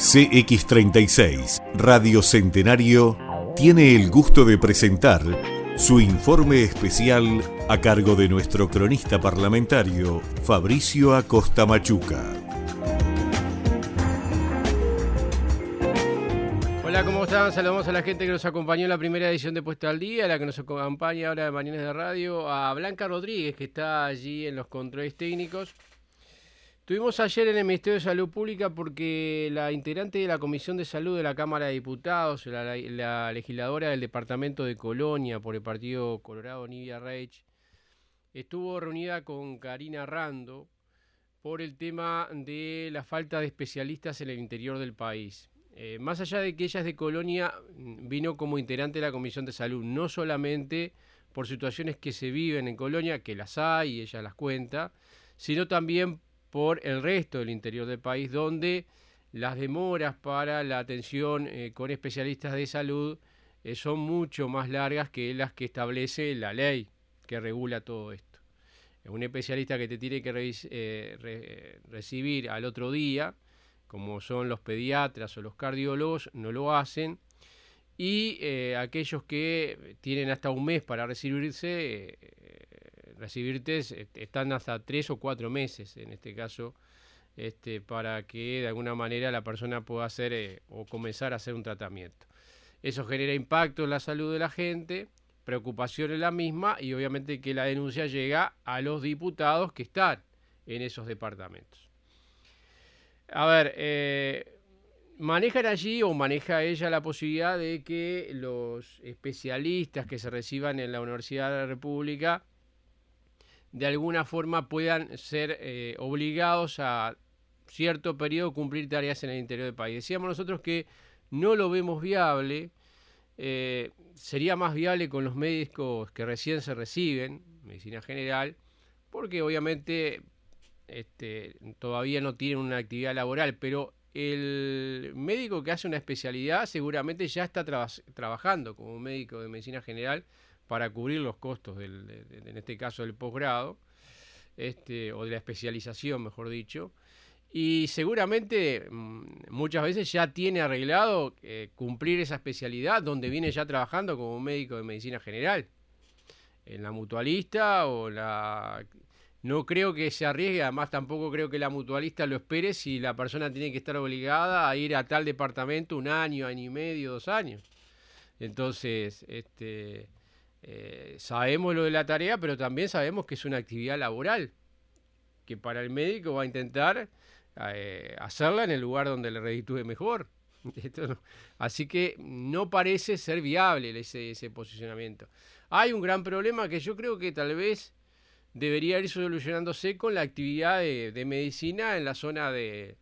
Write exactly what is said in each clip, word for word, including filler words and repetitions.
C X treinta y seis, Radio Centenario, tiene el gusto de presentar su informe especial a cargo de nuestro cronista parlamentario, Fabricio Acosta Machuca. Hola, ¿cómo están? Saludamos a la gente que nos acompañó en la primera edición de Puesta al Día, a la que nos acompaña ahora de Mañanas de Radio, a Blanca Rodríguez, que está allí en los controles técnicos. Estuvimos ayer en el Ministerio de Salud Pública porque la integrante de la Comisión de Salud de la Cámara de Diputados, la, la legisladora del Departamento de Colonia por el Partido Colorado, Nidia Reich, estuvo reunida con Karina Rando por el tema de la falta de especialistas en el interior del país. Eh, más allá de que ella es de Colonia, vino como integrante de la Comisión de Salud, no solamente por situaciones que se viven en Colonia, que las hay y ella las cuenta, sino también por el resto del interior del país, donde las demoras para la atención eh, con especialistas de salud eh, son mucho más largas que las que establece la ley que regula todo esto. Un especialista que te tiene que re eh, re recibir al otro día, como son los pediatras o los cardiólogos, no lo hacen, y eh, aquellos que tienen hasta un mes para recibirse, eh, recibirte están hasta tres o cuatro meses, en este caso, este, para que de alguna manera la persona pueda hacer eh, o comenzar a hacer un tratamiento. Eso genera impacto en la salud de la gente, preocupación en la misma, y obviamente que la denuncia llega a los diputados que están en esos departamentos. A ver, eh, manejan allí o maneja ella la posibilidad de que los especialistas que se reciban en la Universidad de la República de alguna forma puedan ser eh, obligados a cierto periodo cumplir tareas en el interior del país. Decíamos nosotros que no lo vemos viable, eh, sería más viable con los médicos que recién se reciben, medicina general, porque obviamente este, todavía no tienen una actividad laboral, pero el médico que hace una especialidad seguramente ya está traba trabajando como médico de medicina general para cubrir los costos, del, de, de, en este caso del posgrado, este, o de la especialización, mejor dicho, y seguramente muchas veces ya tiene arreglado eh, cumplir esa especialidad donde viene ya trabajando como médico de medicina general, en la mutualista o la... No creo que se arriesgue, además tampoco creo que la mutualista lo espere si la persona tiene que estar obligada a ir a tal departamento un año, año y medio, dos años. Entonces, este... Eh, sabemos lo de la tarea, pero también sabemos que es una actividad laboral, que para el médico va a intentar eh, hacerla en el lugar donde le reditúe mejor. Esto no. Así que no parece ser viable ese, ese posicionamiento. Hay un gran problema que yo creo que tal vez debería ir solucionándose con la actividad de, de medicina en la zona de...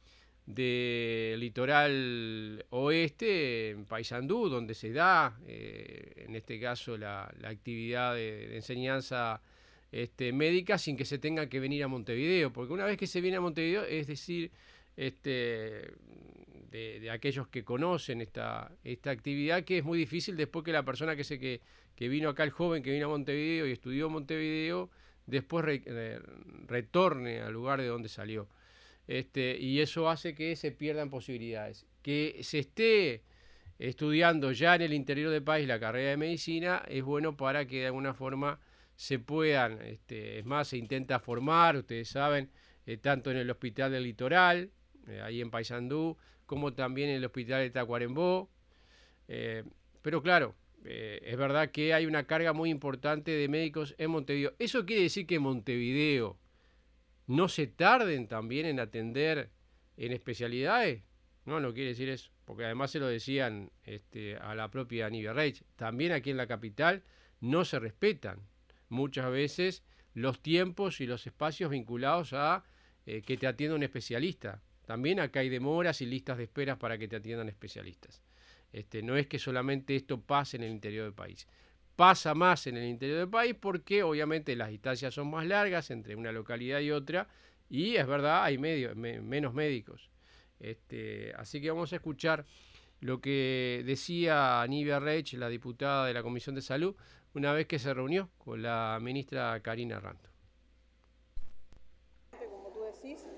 de litoral oeste, en Paysandú, donde se da, eh, en este caso, la, la actividad de, de enseñanza este, médica sin que se tenga que venir a Montevideo, porque una vez que se viene a Montevideo, es decir, este, de, de aquellos que conocen esta, esta actividad, que es muy difícil después que la persona que, se, que, que vino acá, el joven que vino a Montevideo y estudió Montevideo, después re, eh, retorne al lugar de donde salió. Este, y eso hace que se pierdan posibilidades. Que se esté estudiando ya en el interior del país la carrera de medicina es bueno para que de alguna forma se puedan, este, es más, se intenta formar, ustedes saben, eh, tanto en el Hospital del Litoral, eh, ahí en Paysandú, como también en el Hospital de Tacuarembó. Eh, pero claro, eh, es verdad que hay una carga muy importante de médicos en Montevideo. ¿Eso quiere decir que Montevideo no se tarden también en atender en especialidades? No, no quiere decir eso, porque además se lo decían este, a la propia Nidia Reich. También aquí en la capital no se respetan muchas veces los tiempos y los espacios vinculados a eh, que te atienda un especialista. También acá hay demoras y listas de esperas para que te atiendan especialistas. Este, no es que solamente esto pase en el interior del país. Pasa más en el interior del país porque obviamente las distancias son más largas entre una localidad y otra, y es verdad, hay medio, me, menos médicos. Este, así que vamos a escuchar lo que decía Nidia Reich, la diputada de la Comisión de Salud, una vez que se reunió con la ministra Karina Rando. Como tú decís, le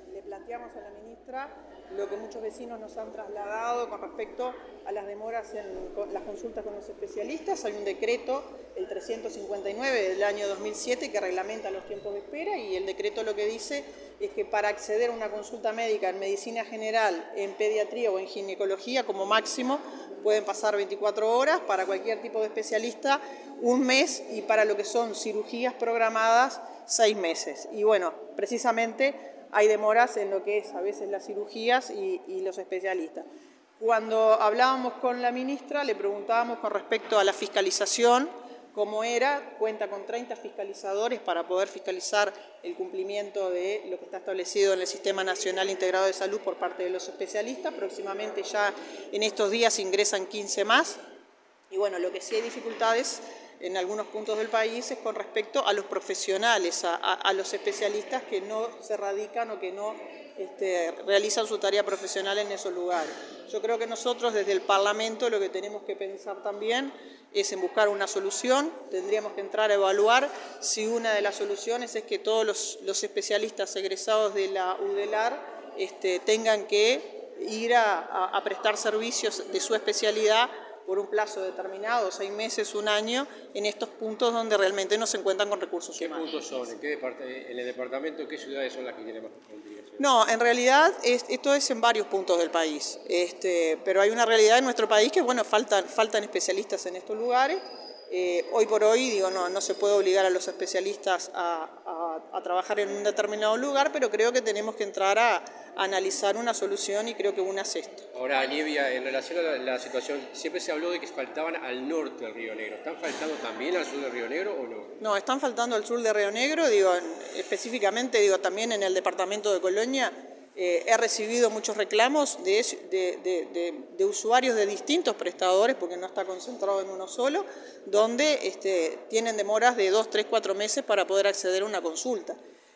planteamos a la ministra lo que muchos vecinos nos han trasladado con respecto a las demoras en las consultas con los especialistas. Hay un decreto, el trescientos cincuenta y nueve del año dos mil siete, que reglamenta los tiempos de espera, y el decreto lo que dice es que para acceder a una consulta médica en medicina general, en pediatría o en ginecología, como máximo, pueden pasar veinticuatro horas, para cualquier tipo de especialista un mes, y para lo que son cirugías programadas seis meses. Y bueno, precisamente hay demoras en lo que es a veces las cirugías y, y los especialistas. Cuando hablábamos con la ministra, le preguntábamos con respecto a la fiscalización, cómo era. Cuenta con treinta fiscalizadores para poder fiscalizar el cumplimiento de lo que está establecido en el Sistema Nacional Integrado de Salud por parte de los especialistas. Próximamente ya en estos días ingresan quince más. Y bueno, lo que sí hay dificultades en algunos puntos del país es con respecto a los profesionales, a, a, a los especialistas que no se radican o que no este, realizan su tarea profesional en esos lugares. Yo creo que nosotros desde el Parlamento lo que tenemos que pensar también es en buscar una solución. Tendríamos que entrar a evaluar si una de las soluciones es que todos los, los especialistas egresados de la UDELAR este, tengan que ir a, a, a prestar servicios de su especialidad por un plazo determinado, seis meses, un año, en estos puntos donde realmente no se encuentran con recursos humanos. ¿Qué puntos son? ¿En, qué depart- en el departamento qué ciudades son las que tienen más complicaciones? No, en realidad es, esto es en varios puntos del país, este, pero hay una realidad en nuestro país que, bueno, faltan, faltan especialistas en estos lugares. Eh, hoy por hoy, digo, no, no se puede obligar a los especialistas a, a, a trabajar en un determinado lugar, pero creo que tenemos que entrar a, a analizar una solución, y creo que una es esta. Ahora, Nievia, en relación a la, la situación, siempre se habló de que faltaban al norte del Río Negro. ¿Están faltando también al sur del Río Negro o no? No, están faltando al sur de Río Negro, digo, específicamente, digo, también en el departamento de Colonia. Eh, he recibido muchos reclamos de, de, de, de, de usuarios de distintos prestadores, porque no está concentrado en uno solo, donde este, tienen demoras de dos, tres, cuatro meses para poder acceder a una consulta.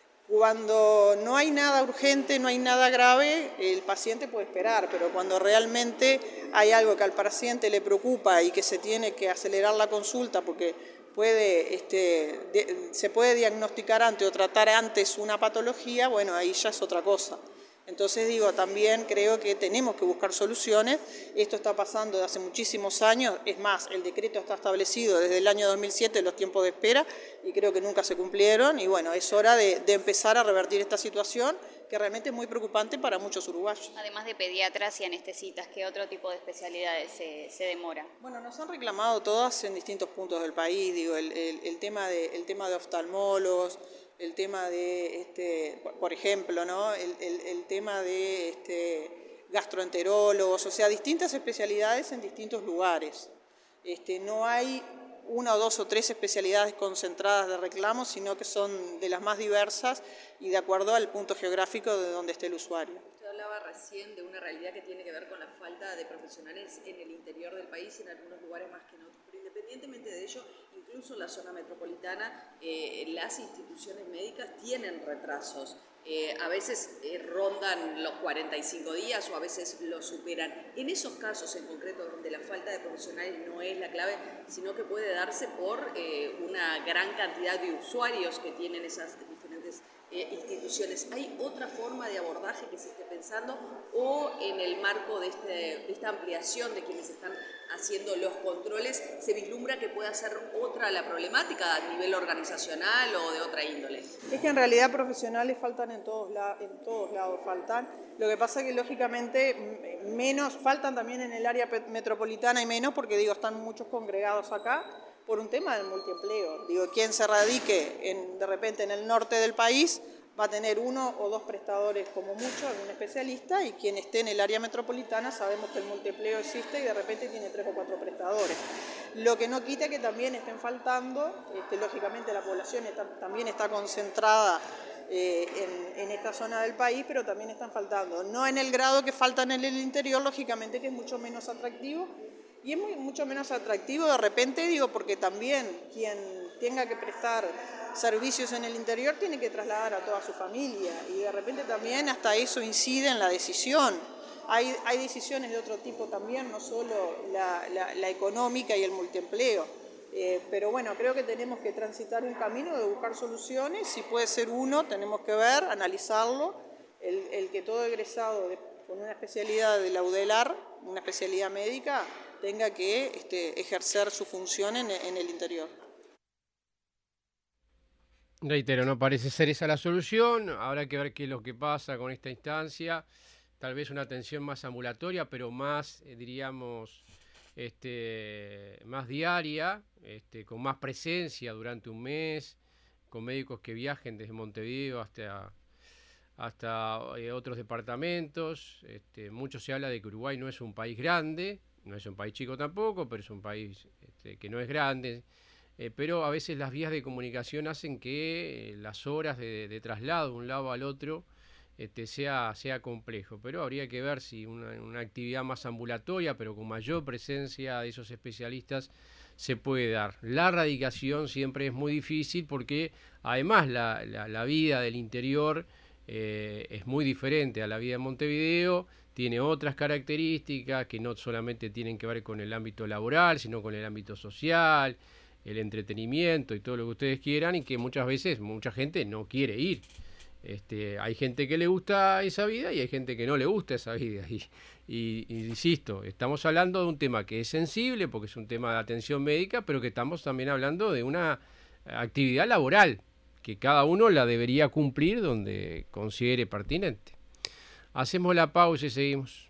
Cuando no hay nada urgente, no hay nada grave, el paciente puede esperar, pero cuando realmente hay algo que al paciente le preocupa y que se tiene que acelerar la consulta porque puede, este, de, se puede diagnosticar antes o tratar antes una patología, bueno, ahí ya es otra cosa. Entonces digo, también creo que tenemos que buscar soluciones. Esto está pasando desde hace muchísimos años, es más, el decreto está establecido desde el año dos mil siete, los tiempos de espera, y creo que nunca se cumplieron, y bueno, es hora de, de empezar a revertir esta situación, que realmente es muy preocupante para muchos uruguayos. Además de pediatras y anestesistas, ¿qué otro tipo de especialidades se, se demora? Bueno, nos han reclamado todas en distintos puntos del país, digo, el, el, el, tema, de, el tema de oftalmólogos, el tema de, este, por ejemplo, ¿no? el, el, el tema de este, gastroenterólogos, o sea, distintas especialidades en distintos lugares. Este, no hay una o dos o tres especialidades concentradas de reclamos, sino que son de las más diversas y de acuerdo al punto geográfico de donde esté el usuario. Usted hablaba recién de una realidad que tiene que ver con la falta de profesionales en el interior del país, en algunos lugares más que en otros. Pero independientemente de ello, incluso en la zona metropolitana, eh, las instituciones médicas tienen retrasos. Eh, a veces eh, rondan los cuarenta y cinco días o a veces los superan. En esos casos en concreto donde la falta de profesionales no es la clave, sino que puede darse por eh, una gran cantidad de usuarios que tienen esas diferentes eh, instituciones. ¿Hay otra forma de abordaje que se esté pensando o en el marco de, este, de esta ampliación de quienes están haciendo los controles se vislumbra que pueda ser otra la problemática a nivel organizacional o de otra índole? Es que en realidad profesionales faltan en todos, la, en todos lados, faltan. Lo que pasa es que lógicamente menos, faltan también en el área metropolitana y menos porque digo, están muchos congregados acá por un tema del multiempleo. Digo, quien se radique en, de repente en el norte del país va a tener uno o dos prestadores como mucho, algún especialista, y quien esté en el área metropolitana sabemos que el multiempleo existe y de repente tiene tres o cuatro prestadores. Lo que no quita que también estén faltando, este, lógicamente la población está, también está concentrada eh, en, en esta zona del país, pero también están faltando, no en el grado que faltan en el interior, lógicamente que es mucho menos atractivo, y es muy, mucho menos atractivo de repente, digo, porque también quien tenga que prestar servicios en el interior tiene que trasladar a toda su familia y de repente también hasta eso incide en la decisión. Hay, hay decisiones de otro tipo también, no solo la, la, la económica y el multiempleo. Eh, pero bueno, creo que tenemos que transitar un camino de buscar soluciones. Si puede ser uno, tenemos que ver, analizarlo. el, el que todo egresado de, con una especialidad de la UDELAR, una especialidad médica, tenga que este, ejercer su función en, en el interior. Reitero, no parece ser esa la solución. Habrá que ver qué es lo que pasa con esta instancia. Tal vez una atención más ambulatoria, pero más, eh, diríamos, este, más diaria, este, con más presencia durante un mes, con médicos que viajen desde Montevideo hasta, hasta eh, otros departamentos. Este, mucho se habla de que Uruguay no es un país grande, no es un país chico tampoco, pero es un país este, que no es grande. Eh, pero a veces las vías de comunicación hacen que eh, las horas de, de traslado de un lado al otro este, sea, sea complejo. Pero habría que ver si una, una actividad más ambulatoria, pero con mayor presencia de esos especialistas, se puede dar. La radicación siempre es muy difícil porque además la, la, la vida del interior eh, es muy diferente a la vida de Montevideo, tiene otras características que no solamente tienen que ver con el ámbito laboral, sino con el ámbito social, el entretenimiento y todo lo que ustedes quieran, y que muchas veces mucha gente no quiere ir. Este, hay gente que le gusta esa vida y hay gente que no le gusta esa vida. Y, y, y insisto, estamos hablando de un tema que es sensible porque es un tema de atención médica, pero que estamos también hablando de una actividad laboral que cada uno la debería cumplir donde considere pertinente. Hacemos la pausa y seguimos.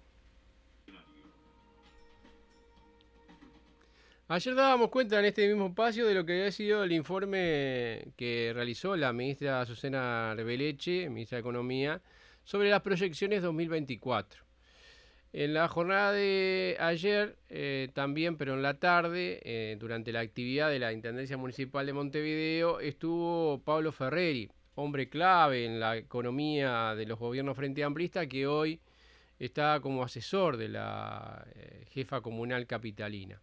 Ayer dábamos cuenta en este mismo espacio de lo que había sido el informe que realizó la ministra Azucena Arbeleche, ministra de Economía, sobre las proyecciones dos mil veinticuatro. En la jornada de ayer, eh, también, pero en la tarde, eh, durante la actividad de la Intendencia Municipal de Montevideo, estuvo Pablo Ferreri, hombre clave en la economía de los gobiernos frente amplista, que hoy está como asesor de la eh, jefa comunal capitalina.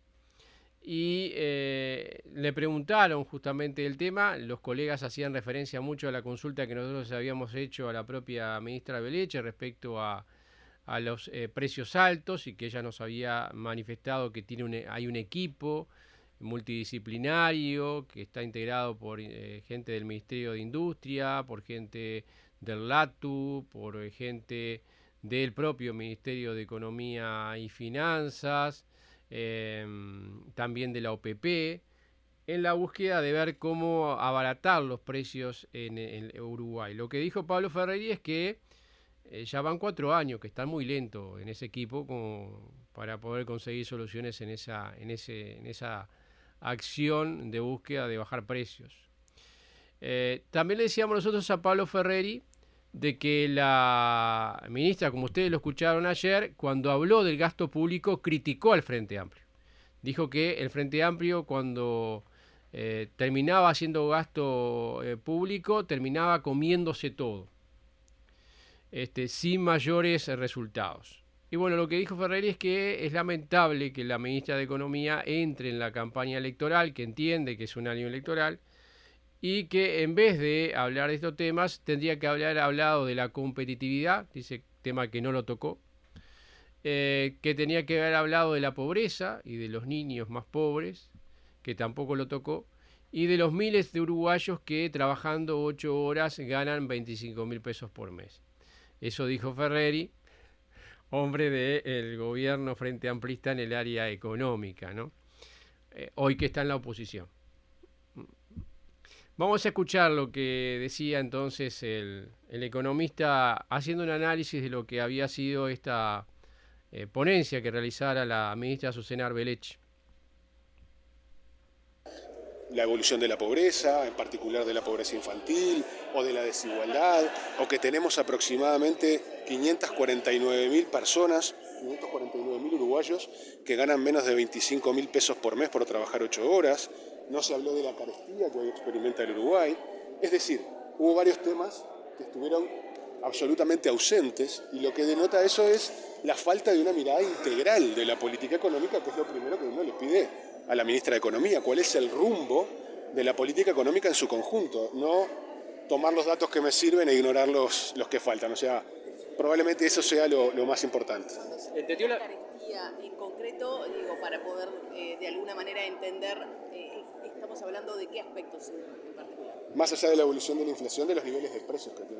Y eh, le preguntaron justamente el tema, los colegas hacían referencia mucho a la consulta que nosotros habíamos hecho a la propia ministra Arbeleche respecto a, a los eh, precios altos, y que ella nos había manifestado que tiene un, hay un equipo multidisciplinario que está integrado por eh, gente del Ministerio de Industria, por gente del LATU, por eh, gente del propio Ministerio de Economía y Finanzas, Eh, también de la O P P, en la búsqueda de ver cómo abaratar los precios en, en Uruguay. Lo que dijo Pablo Ferreri es que eh, ya van cuatro años, que están muy lentos en ese equipo como para poder conseguir soluciones en esa, en ese, en esa acción de búsqueda de bajar precios. Eh, también le decíamos nosotros a Pablo Ferreri de que la ministra, como ustedes lo escucharon ayer, cuando habló del gasto público, criticó al Frente Amplio. Dijo que el Frente Amplio, cuando eh, terminaba haciendo gasto eh, público, terminaba comiéndose todo, este, sin mayores resultados. Y bueno, lo que dijo Ferreri es que es lamentable que la ministra de Economía entre en la campaña electoral, que entiende que es un año electoral, y que en vez de hablar de estos temas tendría que haber hablado de la competitividad, dice, tema que no lo tocó, eh, que tenía que haber hablado de la pobreza y de los niños más pobres, que tampoco lo tocó, y de los miles de uruguayos que trabajando ocho horas ganan veinticinco mil pesos por mes. Eso dijo Ferreri, hombre del gobierno frente amplista en el área económica, ¿no? Eh, hoy que está en la oposición. Vamos a escuchar lo que decía entonces el, el economista haciendo un análisis de lo que había sido esta eh, ponencia que realizara la ministra Azucena Arbeleche. La evolución de la pobreza, en particular de la pobreza infantil o de la desigualdad, o que tenemos aproximadamente quinientas cuarenta y nueve mil personas, quinientos cuarenta y nueve mil uruguayos que ganan menos de veinticinco mil pesos por mes por trabajar ocho horas. No se habló de la carestía que hoy experimenta el Uruguay. Es decir, hubo varios temas que estuvieron absolutamente ausentes, y lo que denota eso es la falta de una mirada integral de la política económica, que es lo primero que uno le pide a la ministra de Economía. ¿Cuál es el rumbo de la política económica en su conjunto? No tomar los datos que me sirven e ignorar los, los que faltan. O sea, probablemente eso sea lo, lo más importante. ¿Entendió la carestía en concreto, digo, para poder eh, de alguna manera entender, eh, estamos hablando de qué aspectos en particular? Más allá de la evolución de la inflación, de los niveles de precios que tiene el gobierno,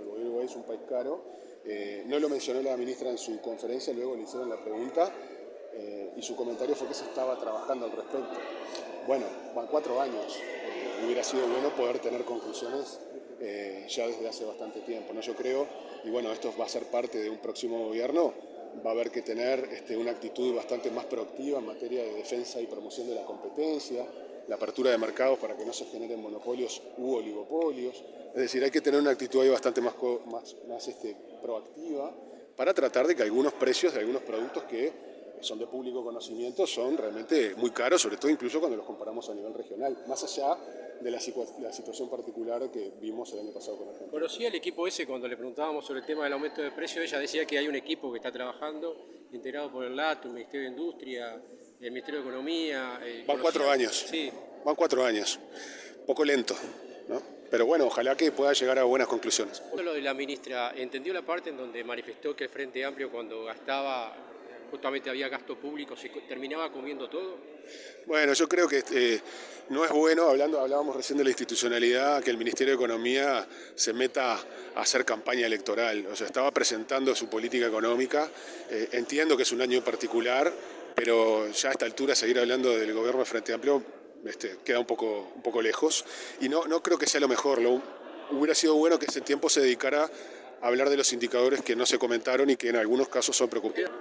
es un país caro. Eh, no lo mencionó la ministra en su conferencia, luego le hicieron la pregunta eh, y su comentario fue que se estaba trabajando al respecto. Bueno, van cuatro años. Eh, hubiera sido bueno poder tener conclusiones eh, ya desde hace bastante tiempo, ¿no? Yo creo, y bueno, esto va a ser parte de un próximo gobierno, va a haber que tener este, una actitud bastante más proactiva en materia de defensa y promoción de la competencia, la apertura de mercados para que no se generen monopolios u oligopolios. Es decir, hay que tener una actitud ahí bastante más, más, más este, proactiva para tratar de que algunos precios de algunos productos que son de público conocimiento son realmente muy caros, sobre todo incluso cuando los comparamos a nivel regional, más allá de la, la situación particular que vimos el año pasado con Argentina. ¿Conocía el equipo ese cuando le preguntábamos sobre el tema del aumento de precios? Ella decía que hay un equipo que está trabajando, integrado por el L A T, el Ministerio de Industria, el Ministerio de Economía. Eh, Van cuatro años. Sí. Van cuatro años. Poco lento, ¿no? Pero bueno, ojalá que pueda llegar a buenas conclusiones. Lo de la ministra, ¿entendió la parte en donde manifestó que el Frente Amplio cuando gastaba, justamente había gasto público, se terminaba comiendo todo? Bueno, yo creo que eh, no es bueno, hablando, hablábamos recién de la institucionalidad, que el Ministerio de Economía se meta a hacer campaña electoral. O sea, estaba presentando su política económica. Eh, entiendo que es un año particular, pero ya a esta altura seguir hablando del gobierno de Frente Amplio este, queda un poco, un poco lejos. Y no, no creo que sea lo mejor. Lo, hubiera sido bueno que ese tiempo se dedicara a hablar de los indicadores que no se comentaron y que en algunos casos son preocupantes.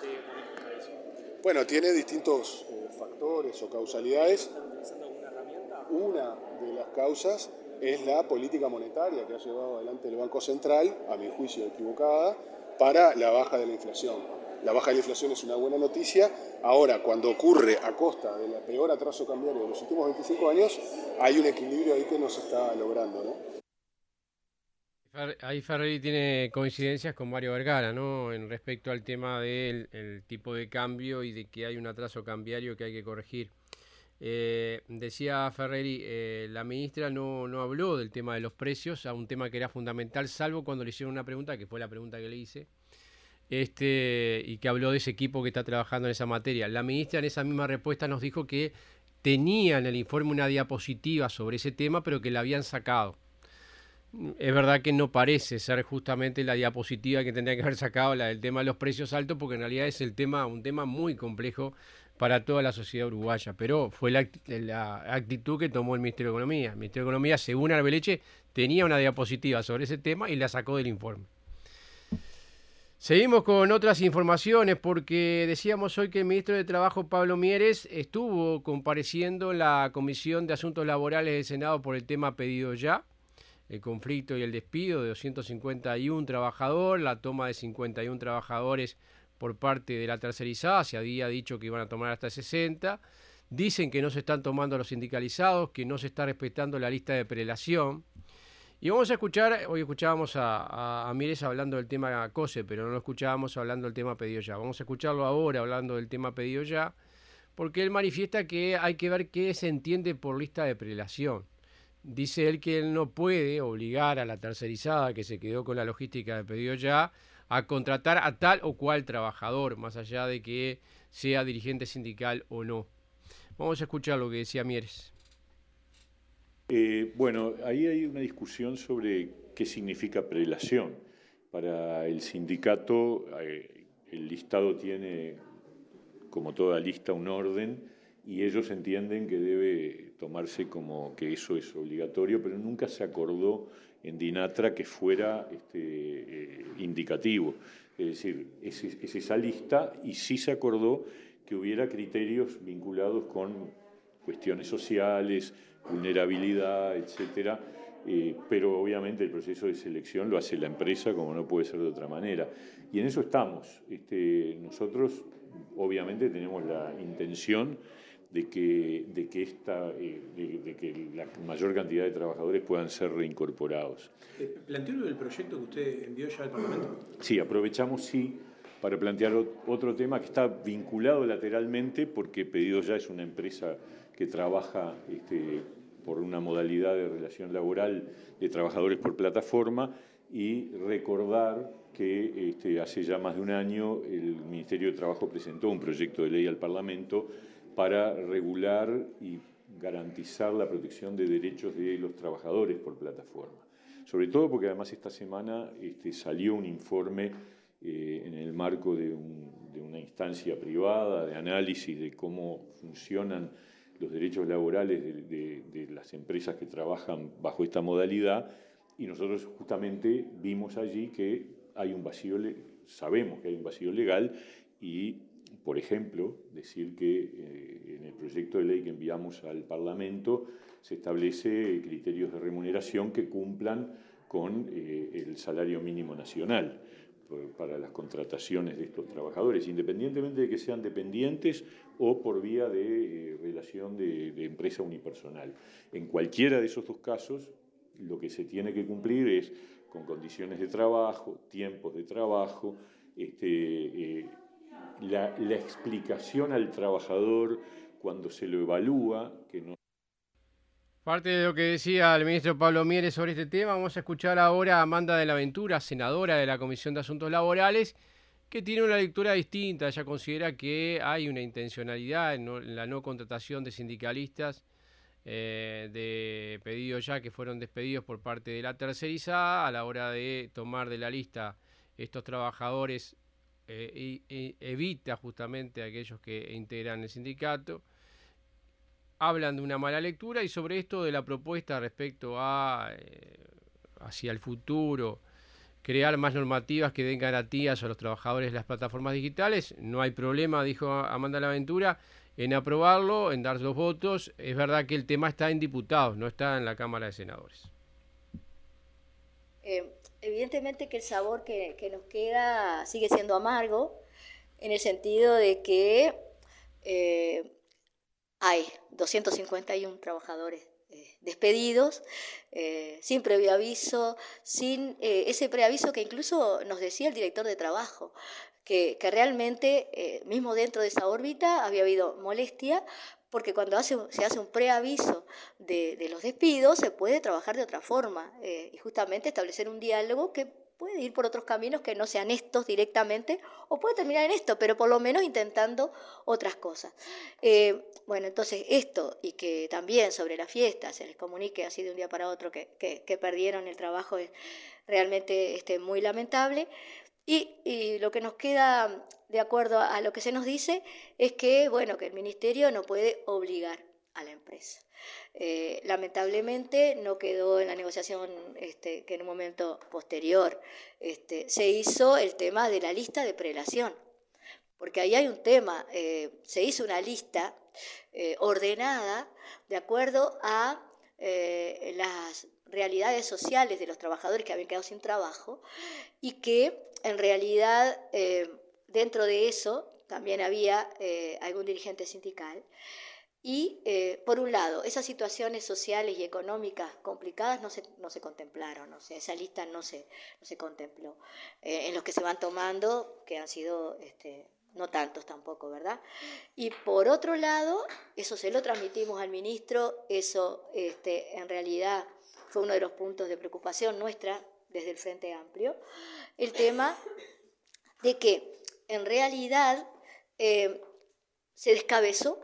Bueno, tiene distintos eh, factores o causalidades. Una de las causas es la política monetaria que ha llevado adelante el Banco Central, a mi juicio equivocada, para la baja de la inflación. La baja de la inflación es una buena noticia. Ahora, cuando ocurre a costa del peor atraso cambiario de los últimos veinticinco años, hay un equilibrio ahí que no se está logrando, ¿no? Ahí Ferreri tiene coincidencias con Mario Vergara, ¿no? En respecto al tema del el tipo de cambio y de que hay un atraso cambiario que hay que corregir. Eh, decía Ferreri, eh, la ministra no, no habló del tema de los precios, a un tema que era fundamental, salvo cuando le hicieron una pregunta, que fue la pregunta que le hice, este, y que habló de ese equipo que está trabajando en esa materia. La ministra en esa misma respuesta nos dijo que tenía en el informe una diapositiva sobre ese tema, pero que la habían sacado. Es verdad que no parece ser justamente la diapositiva que tendría que haber sacado, la del tema de los precios altos, porque en realidad es el tema, un tema muy complejo para toda la sociedad uruguaya, pero fue la, la actitud que tomó el Ministerio de Economía. El Ministerio de Economía, según Arbeleche, tenía una diapositiva sobre ese tema y la sacó del informe. Seguimos con otras informaciones porque decíamos hoy que el ministro de Trabajo, Pablo Mieres, estuvo compareciendo en la Comisión de Asuntos Laborales del Senado por el tema pedido ya, el conflicto y el despido de doscientos cincuenta y uno trabajadores, la toma de cincuenta y uno trabajadores por parte de la tercerizada, se había dicho que iban a tomar hasta sesenta, dicen que no se están tomando los sindicalizados, que no se está respetando la lista de prelación. Y vamos a escuchar, hoy escuchábamos a, a, a Mieres hablando del tema COSE, pero no lo escuchábamos hablando del tema pedido ya. Vamos a escucharlo ahora hablando del tema pedido ya, porque él manifiesta que hay que ver qué se entiende por lista de prelación. Dice él que él no puede obligar a la tercerizada que se quedó con la logística de pedido ya a contratar a tal o cual trabajador, más allá de que sea dirigente sindical o no. Vamos a escuchar lo que decía Mieres. Eh, bueno, ahí hay una discusión sobre qué significa prelación. Para el sindicato, eh, el listado tiene, como toda lista, un orden y ellos entienden que debe tomarse como que eso es obligatorio, pero nunca se acordó en DINATRA que fuera este, eh, indicativo. Es decir, es, es esa lista y sí se acordó que hubiera criterios vinculados con cuestiones sociales, vulnerabilidad, etcétera, eh, pero obviamente el proceso de selección lo hace la empresa, como no puede ser de otra manera. Y en eso estamos. Este, nosotros, obviamente, tenemos la intención de que, de que, esta, eh, de, de que la mayor cantidad de trabajadores puedan ser reincorporados. ¿Planteó el proyecto que usted envió ya al Parlamento? Sí, aprovechamos, sí, para plantear otro tema que está vinculado lateralmente, porque Pedido Ya es una empresa que trabaja este, por una modalidad de relación laboral de trabajadores por plataforma, y recordar que este, hace ya más de un año el Ministerio de Trabajo presentó un proyecto de ley al Parlamento para regular y garantizar la protección de derechos de los trabajadores por plataforma. Sobre todo porque además esta semana este, salió un informe eh, en el marco de, un, de una instancia privada de análisis de cómo funcionan los derechos laborales de, de, de las empresas que trabajan bajo esta modalidad, y nosotros justamente vimos allí que hay un vacío, sabemos que hay un vacío legal, y, por ejemplo, decir que eh, en el proyecto de ley que enviamos al Parlamento se establece criterios de remuneración que cumplan con eh, el salario mínimo nacional para las contrataciones de estos trabajadores, independientemente de que sean dependientes o por vía de eh, relación de, de empresa unipersonal. En cualquiera de esos dos casos, lo que se tiene que cumplir es con condiciones de trabajo, tiempos de trabajo, este, eh, la, la explicación al trabajador cuando se lo evalúa, que no. Parte de lo que decía el ministro Pablo Mieres sobre este tema, vamos a escuchar ahora a Amanda de la Ventura, senadora de la Comisión de Asuntos Laborales, que tiene una lectura distinta. Ella considera que hay una intencionalidad en, no, en la no contratación de sindicalistas, eh, de pedidos ya que fueron despedidos por parte de la tercerizada a la hora de tomar de la lista estos trabajadores, eh, y, y evita justamente a aquellos que integran el sindicato. Hablan de una mala lectura, y sobre esto de la propuesta respecto a eh, hacia el futuro, crear más normativas que den garantías a los trabajadores de las plataformas digitales, no hay problema, dijo Amanda Laventura, en aprobarlo, en dar los votos. Es verdad que el tema está en diputados, no está en la Cámara de Senadores. Eh, evidentemente que el sabor que, que nos queda sigue siendo amargo, en el sentido de que eh, hay doscientos cincuenta y uno trabajadores eh, despedidos, eh, sin previo aviso, sin eh, ese preaviso que incluso nos decía el director de trabajo, que, que realmente, eh, mismo dentro de esa órbita, había habido molestia, porque cuando hace, se hace un preaviso de, de los despidos, se puede trabajar de otra forma, eh, y justamente establecer un diálogo que puede ir por otros caminos que no sean estos directamente, o puede terminar en esto, pero por lo menos intentando otras cosas. Eh, bueno, entonces esto, y que también sobre la fiesta se les comunique así de un día para otro que, que, que perdieron el trabajo, es realmente este, muy lamentable. Y, y lo que nos queda, de acuerdo a lo que se nos dice, es que, bueno, que el Ministerio no puede obligar a la empresa. Eh, lamentablemente no quedó en la negociación este, que en un momento posterior este, se hizo el tema de la lista de prelación, porque ahí hay un tema, eh, se hizo una lista eh, ordenada de acuerdo a eh, las realidades sociales de los trabajadores que habían quedado sin trabajo, y que en realidad eh, dentro de eso también había eh, algún dirigente sindical. Y, eh, por un lado, esas situaciones sociales y económicas complicadas no se, no se contemplaron, o sea, esa lista no se, no se contempló. Eh, en los que se van tomando, que han sido este, no tantos tampoco, ¿verdad? Y por otro lado, eso se lo transmitimos al ministro, eso este, en realidad fue uno de los puntos de preocupación nuestra desde el Frente Amplio, el tema de que en realidad eh, se descabezó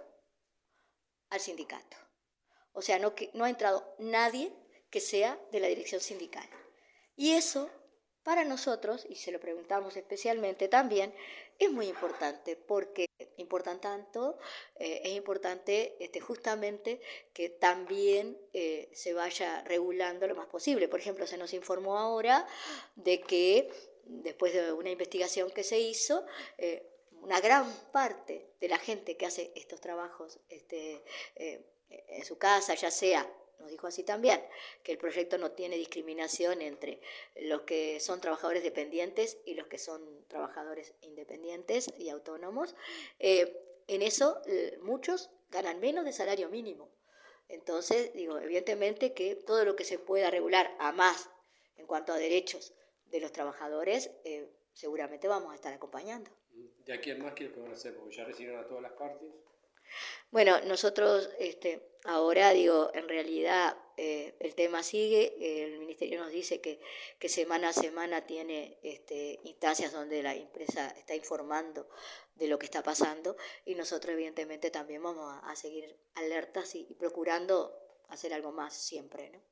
al sindicato. O sea, no, que, no ha entrado nadie que sea de la dirección sindical. Y eso, para nosotros, y se lo preguntamos especialmente también, es muy importante, porque importan tanto, eh, es importante este, justamente que también eh, se vaya regulando lo más posible. Por ejemplo, se nos informó ahora de que, después de una investigación que se hizo, eh, una gran parte de la gente que hace estos trabajos este, eh, en su casa, ya sea, nos dijo así también, que el proyecto no tiene discriminación entre los que son trabajadores dependientes y los que son trabajadores independientes y autónomos. Eh, en eso eh, muchos ganan menos de salario mínimo. Entonces, digo, evidentemente que todo lo que se pueda regular a más en cuanto a derechos de los trabajadores, eh, seguramente vamos a estar acompañando. ¿De aquí en más qué es lo que van a hacer? Porque ya recibieron a todas las partes. Bueno, nosotros este, ahora, digo, en realidad eh, el tema sigue. El Ministerio nos dice que, que semana a semana tiene este, instancias donde la empresa está informando de lo que está pasando, y nosotros evidentemente también vamos a, a seguir alertas y, y procurando hacer algo más siempre, ¿no?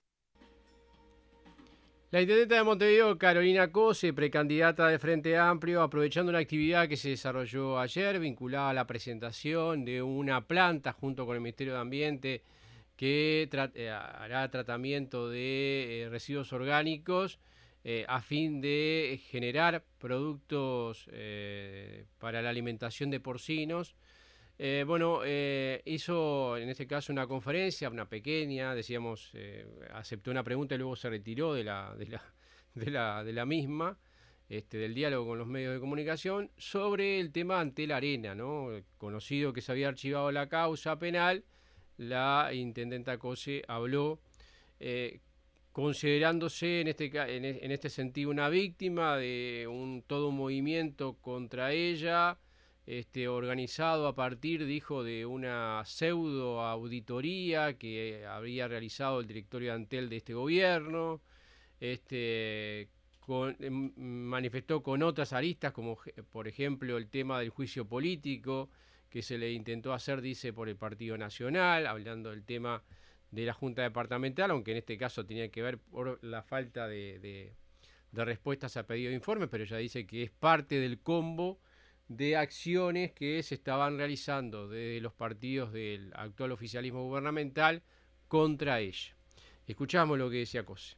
La intendenta de Montevideo, Carolina Cose, precandidata de Frente Amplio, aprovechando una actividad que se desarrolló ayer vinculada a la presentación de una planta junto con el Ministerio de Ambiente que tra- eh, hará tratamiento de eh, residuos orgánicos eh, a fin de generar productos eh, para la alimentación de porcinos. Eh, bueno, eh, hizo en este caso una conferencia, una pequeña, decíamos, eh, aceptó una pregunta y luego se retiró de la, de la, de la, de la misma, este, del diálogo con los medios de comunicación, sobre el tema Antel Arena, ¿no? Conocido que se había archivado la causa penal, la intendenta Cose habló, eh, considerándose en este, en, en este sentido una víctima de un, todo un movimiento contra ella, Este, organizado a partir, dijo, de una pseudo auditoría que habría realizado el directorio de Antel de este gobierno, este, con, manifestó con otras aristas, como por ejemplo el tema del juicio político que se le intentó hacer, dice, por el Partido Nacional, hablando del tema de la Junta Departamental, aunque en este caso tenía que ver por la falta de, de, de respuestas a pedido de informes, pero ella dice que es parte del combo de acciones que se estaban realizando desde los partidos del actual oficialismo gubernamental contra ella. Escuchamos lo que decía Cose.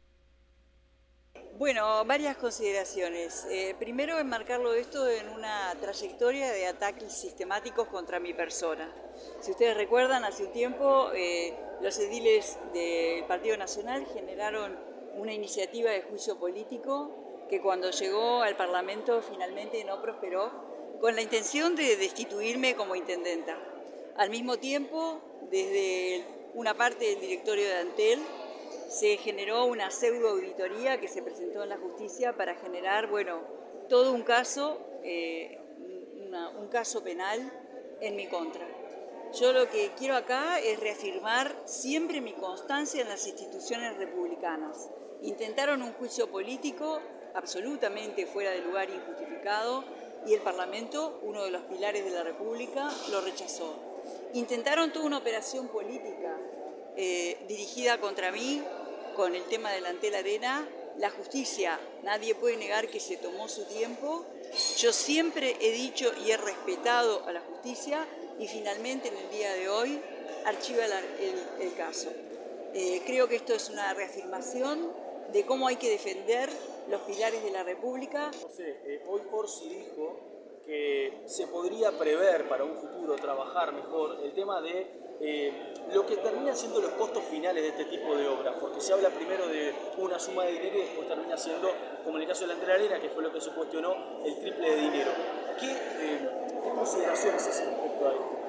Bueno, varias consideraciones. Eh, primero, enmarcarlo esto en una trayectoria de ataques sistemáticos contra mi persona. Si ustedes recuerdan, hace un tiempo eh, los ediles del Partido Nacional generaron una iniciativa de juicio político que cuando llegó al Parlamento finalmente no prosperó, con la intención de destituirme como intendenta. Al mismo tiempo, desde una parte del directorio de Antel, se generó una pseudo auditoría que se presentó en la justicia para generar, bueno, todo un caso, eh, una, un caso penal en mi contra. Yo lo que quiero acá es reafirmar siempre mi constancia en las instituciones republicanas. Intentaron un juicio político absolutamente fuera de lugar, injustificado, y el Parlamento, uno de los pilares de la República, lo rechazó. Intentaron toda una operación política eh, dirigida contra mí con el tema del Antel Arena. La justicia, nadie puede negar que se tomó su tiempo. Yo siempre he dicho y he respetado a la justicia y finalmente en el día de hoy archiva la, el, el caso. Eh, creo que esto es una reafirmación de cómo hay que defender los pilares de la República. No sé, eh, hoy Orsi dijo que se podría prever para un futuro, trabajar mejor, el tema de eh, lo que terminan siendo los costos finales de este tipo de obras, porque se habla primero de una suma de dinero y después termina siendo, como en el caso de la Antel Arena, que fue lo que se cuestionó, el triple de dinero. ¿Qué, eh, qué consideraciones hace respecto a esto?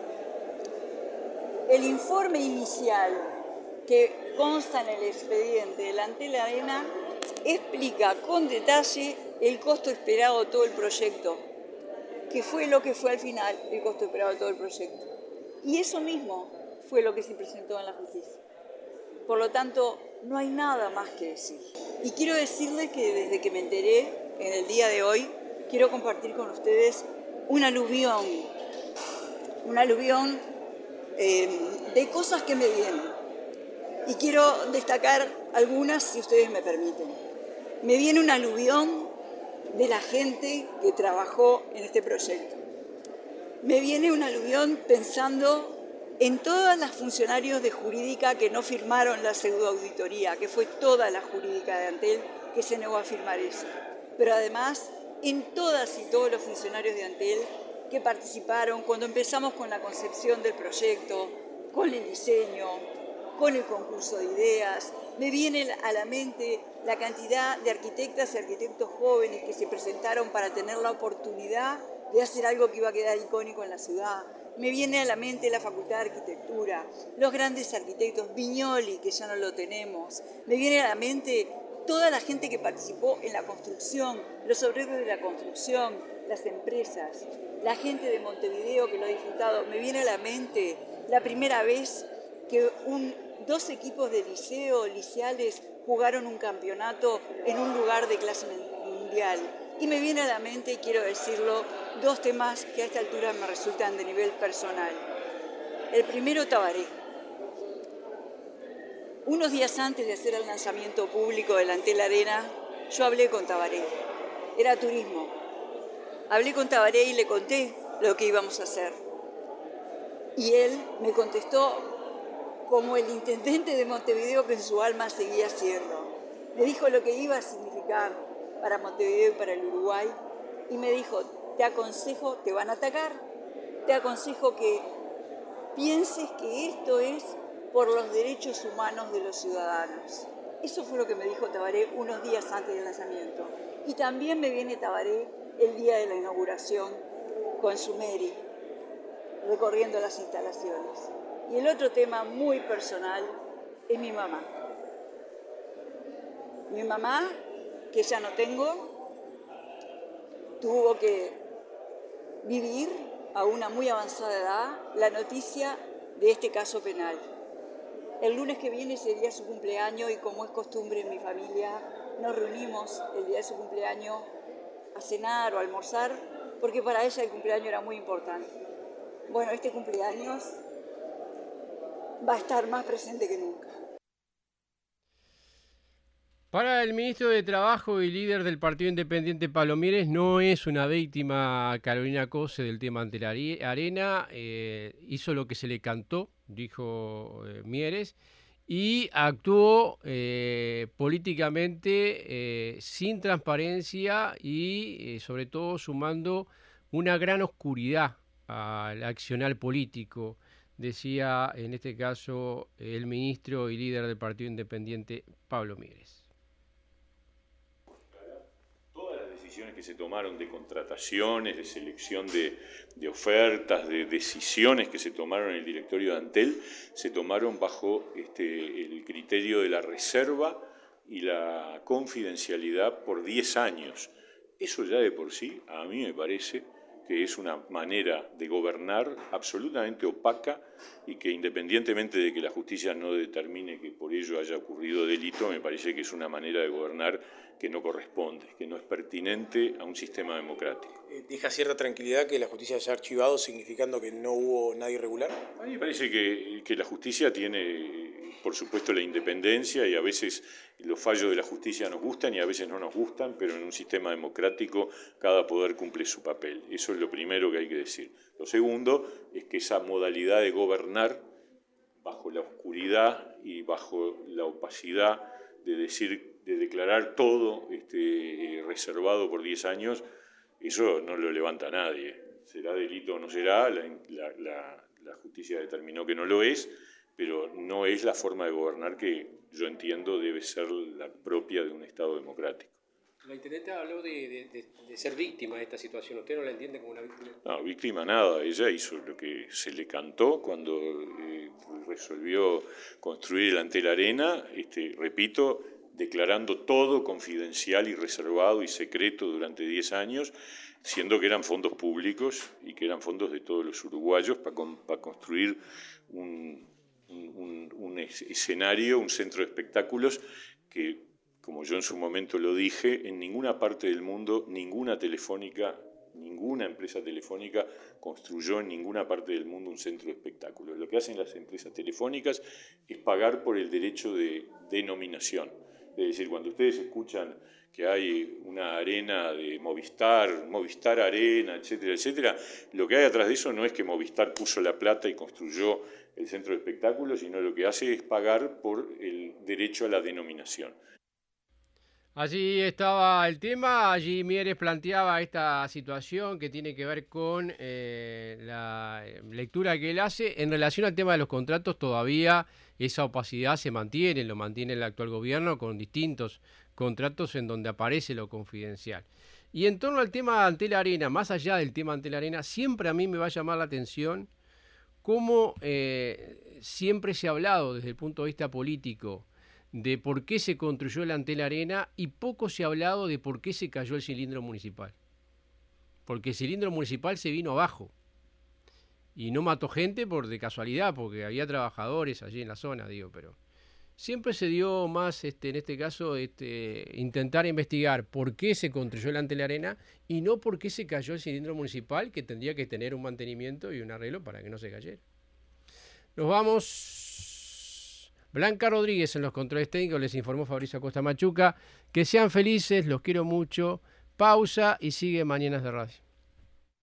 El informe inicial que consta en el expediente del Antel Arena explica con detalle el costo esperado de todo el proyecto, que fue lo que fue al final el costo esperado de todo el proyecto. Y eso mismo fue lo que se presentó en la justicia. Por lo tanto, no hay nada más que decir. Y quiero decirles que desde que me enteré, en el día de hoy, quiero compartir con ustedes un aluvión, un aluvión eh, de cosas que me vienen. Y quiero destacar algunas, si ustedes me permiten. Me viene un aluvión de la gente que trabajó en este proyecto. Me viene un aluvión pensando en todas las funcionarios de jurídica que no firmaron la pseudoauditoría, que fue toda la jurídica de Antel que se negó a firmar eso. Pero además, en todas y todos los funcionarios de Antel que participaron cuando empezamos con la concepción del proyecto, con el diseño, con el concurso de ideas. Me viene a la mente la cantidad de arquitectas y arquitectos jóvenes que se presentaron para tener la oportunidad de hacer algo que iba a quedar icónico en la ciudad. Me viene a la mente la Facultad de Arquitectura, los grandes arquitectos, Viñoli, que ya no lo tenemos. Me viene a la mente toda la gente que participó en la construcción, los obreros de la construcción, las empresas, la gente de Montevideo que lo ha disfrutado. Me viene a la mente la primera vez que un dos equipos de liceo, liceales, jugaron un campeonato en un lugar de clase mundial. Y me viene a la mente, y quiero decirlo, dos temas que a esta altura me resultan de nivel personal. El primero, Tabaré. Unos días antes de hacer el lanzamiento público del Antel Arena, yo hablé con Tabaré. Era turismo. Hablé con Tabaré y le conté lo que íbamos a hacer. Y él me contestó como el intendente de Montevideo que en su alma seguía siendo. Me dijo lo que iba a significar para Montevideo y para el Uruguay, y me dijo, te aconsejo, te van a atacar, te aconsejo que pienses que esto es por los derechos humanos de los ciudadanos. Eso fue lo que me dijo Tabaré unos días antes del lanzamiento. Y también me viene Tabaré el día de la inauguración con su Mary, recorriendo las instalaciones. Y el otro tema muy personal es mi mamá. Mi mamá, que ya no tengo, tuvo que vivir a una muy avanzada edad la noticia de este caso penal. El lunes que viene sería su cumpleaños y como es costumbre en mi familia, nos reunimos el día de su cumpleaños a cenar o a almorzar, porque para ella el cumpleaños era muy importante. Bueno, este cumpleaños va a estar más presente que nunca. Para el ministro de Trabajo y líder del Partido Independiente Pablo Mieres, no es una víctima Carolina Cose del tema Antel Arena, eh, hizo lo que se le cantó, dijo eh, Mieres, y actuó eh, políticamente eh, sin transparencia y eh, sobre todo sumando una gran oscuridad al accionar político, decía en este caso el ministro y líder del Partido Independiente Pablo Mieres. Que se tomaron de contrataciones, de selección de, de ofertas, de decisiones que se tomaron en el directorio de Antel, se tomaron bajo este, el criterio de la reserva y la confidencialidad por diez años. Eso ya de por sí, a mí me parece que es una manera de gobernar absolutamente opaca y que independientemente de que la justicia no determine que por ello haya ocurrido delito, me parece que es una manera de gobernar que no corresponde, que no es pertinente a un sistema democrático. ¿Deja cierta tranquilidad que la justicia haya archivado, significando que no hubo nada irregular? A mí me parece que, que la justicia tiene, por supuesto, la independencia y a veces los fallos de la justicia nos gustan y a veces no nos gustan, pero en un sistema democrático cada poder cumple su papel. Eso es lo primero que hay que decir. Lo segundo es que esa modalidad de gobernar bajo la oscuridad y bajo la opacidad de decir, de declarar todo este, reservado por diez años, eso no lo levanta nadie. Será delito o no será, la, la, la, la justicia determinó que no lo es, pero no es la forma de gobernar que yo entiendo debe ser la propia de un Estado democrático. La intendente habló de, de, de ser víctima de esta situación. ¿Usted no la entiende como una víctima? No, víctima nada. Ella hizo lo que se le cantó cuando eh, resolvió construir el Antel Arena, este, repito, declarando todo confidencial y reservado y secreto durante diez años, siendo que eran fondos públicos y que eran fondos de todos los uruguayos para pa construir un, un, un escenario, un centro de espectáculos que, como yo en su momento lo dije, en ninguna parte del mundo, ninguna telefónica, ninguna empresa telefónica construyó en ninguna parte del mundo un centro de espectáculos. Lo que hacen las empresas telefónicas es pagar por el derecho de denominación. Es decir, cuando ustedes escuchan que hay una arena de Movistar, Movistar Arena, etcétera, etcétera, lo que hay atrás de eso no es que Movistar puso la plata y construyó el centro de espectáculos, sino lo que hace es pagar por el derecho a la denominación. Allí estaba el tema, allí Mieres planteaba esta situación que tiene que ver con eh, la lectura que él hace en relación al tema de los contratos. Todavía esa opacidad se mantiene, lo mantiene el actual gobierno con distintos contratos en donde aparece lo confidencial. Y en torno al tema Antel Arena, más allá del tema Antel Arena, siempre a mí me va a llamar la atención cómo eh, siempre se ha hablado desde el punto de vista político de por qué se construyó el Antel Arena y poco se ha hablado de por qué se cayó el cilindro municipal. Porque el cilindro municipal se vino abajo. Y no mató gente por de casualidad, porque había trabajadores allí en la zona, digo, pero siempre se dio más, este, en este caso, este, intentar investigar por qué se construyó el Ante la Arena y no por qué se cayó el cilindro municipal, que tendría que tener un mantenimiento y un arreglo para que no se cayera. Nos vamos. Blanca Rodríguez en los controles técnicos, les informó Fabricio Acosta Machuca. Que sean felices, los quiero mucho. Pausa y sigue Mañanas de Radio.